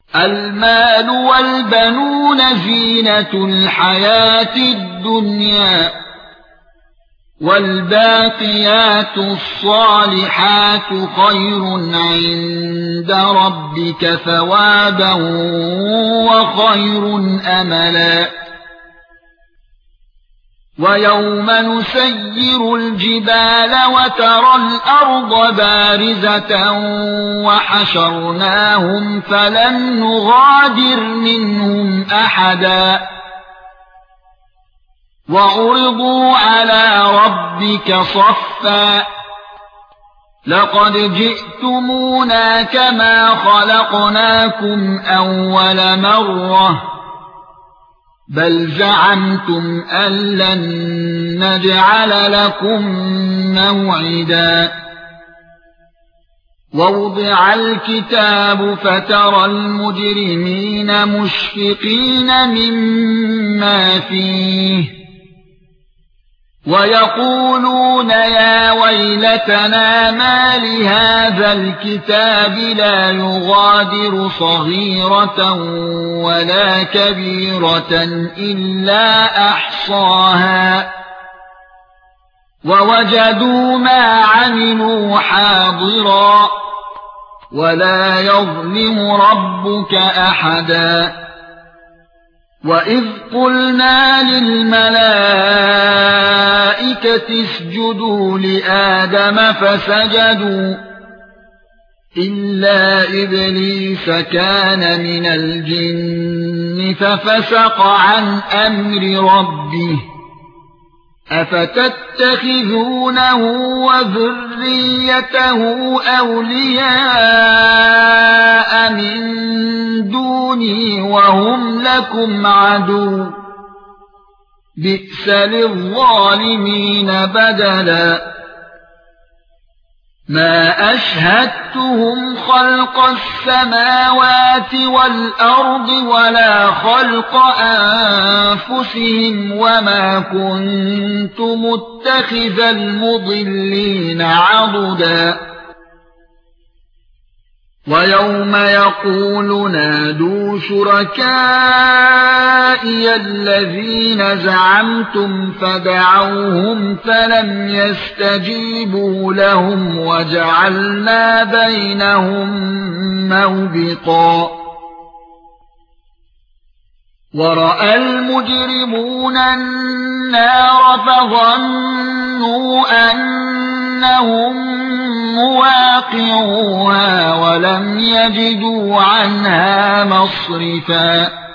المال والبنون زينة الحياة الدنيا والباقيات الصالحات خير عند ربك ثوابا وخير املا ويوم نسير الجبال وترى الارض بارزة وحشرناهم فلم نغادر منهم احدا وعرضوا على ربك صفا لقد جئتمونا كما خلقناكم اول مرة بل زعمتم ان لن نجعل لكم موعدا ووضع الكتاب فترى المجرمين مشفقين مما فيه ويقولون يا ويلتنا ما لهذا الكتاب لا يغادر صغيرة ولا كبيرة إلا أحصاها ووجدوا ما عملوا حاضرا ولا يظلم ربك أحدا وَإِذْ قُلْنَا لِلْمَلَائِكَةِ اسْجُدُوا لِآدَمَ فَسَجَدُوا إِلَّا إِبْلِيسَ كَانَ مِنَ الْجِنِّ فَفَسَقَ عَنْ أَمْرِ رَبِّهِ أَفَتَتَّخِذُونَهُ وَذُرِّيَّتَهُ أَوْلِيَاءَ مِن دُونِي وَهُمْ لَكُمْ عَدُوٌّ بِئْسَ لِلظَّالِمِينَ بَدَلًا ما أشهدتهم خلق السماوات والأرض ولا خلق أنفسهم وما كنت متخذ المضلين عضدا ويوم يقول نادوا شركائي الذين زعمتم فدعوهم فلم يستجيبوا لهم وجعلنا بينهم موبقا ورأى المجرمون النار فظنوا أنهم مواقعوها ولم يجدوا عنها مصرفا